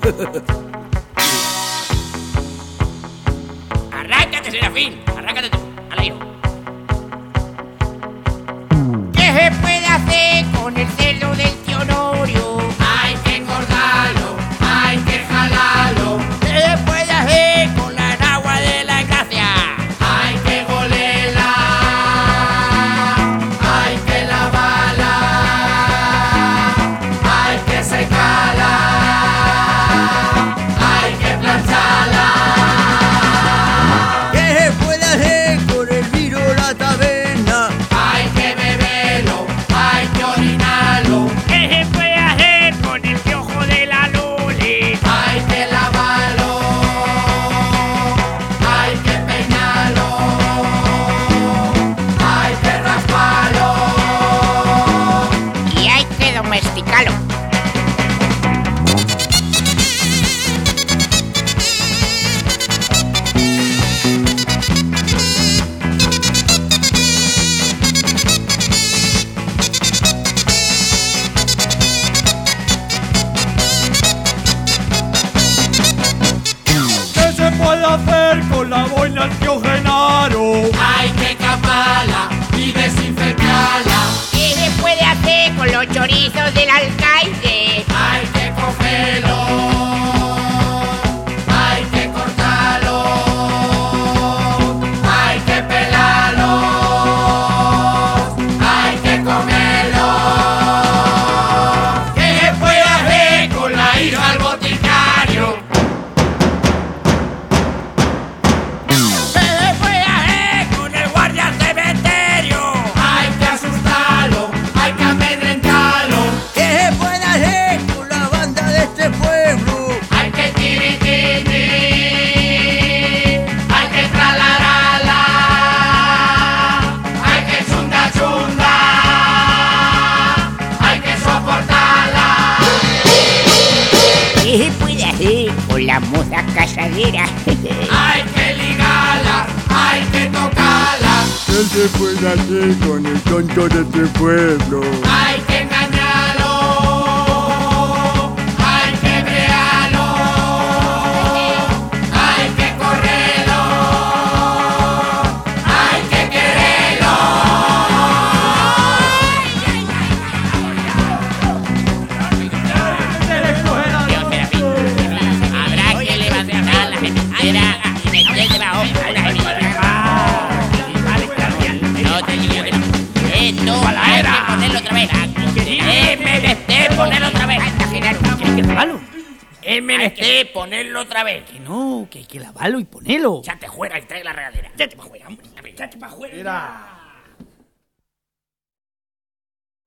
Arráncate, Serafín. Arráncate tú. Al lío. ¿Qué se puede hacer con el cerdo del tío Honorio? Hay que engordarlo, hay que jalarlo. ¿Qué se puede hacer con la agua de la gracia? Hay que golerla, hay que lavarla, hay que secarla, hay que plancharla. ¿Qué se puede hacer con el vino la taberna? Hay que beberlo, hay que orinarlo. ¿Qué se puede hacer con el piojo de la Luli? Hay que lavarlo, hay que peinarlo, hay que rasparlo. Y hay que domesticarlo. ¿Qué se puede hacer con la boina del tío Genaro? Hay que caparla y desinfectarla. ¿Qué se puede hacer con los chorizos del alcaide? Hay que cogerlo, hay que cortarlo, hay que pelarlo, hay que comerlo. ¿Qué se puede hacer con la hija del boticario? ¿Qué se puede hacer con el guardia del cementerio? Hay que asustarlo, hay que amedrentarlo. ¿Qué se puede hacer con la banda de este pueblo? Hay que tirititi, hay que tralarala, hay que chunda chunda, hay que soportarla. ¿Qué se puede hacer con la moza casadera? Hay que ligarla, hay que tocarla, ¿Qué se puede hacer con el tonto de este pueblo? hay que engañarlo, hay que brearlo, hay que correrlo, hay que quererlo. Habrá que levantar la piedra y meter debajo a la No te digo que no. Esto hay que ponerlo otra vez. Es menester ponerlo otra vez. Que hay que lavarlo. Es menester ponerlo otra vez. Que no, que hay que lavarlo y ponerlo. Echate fuera y trae la regadera. Echate para fuera, hombre. Echate para fuera. Mira.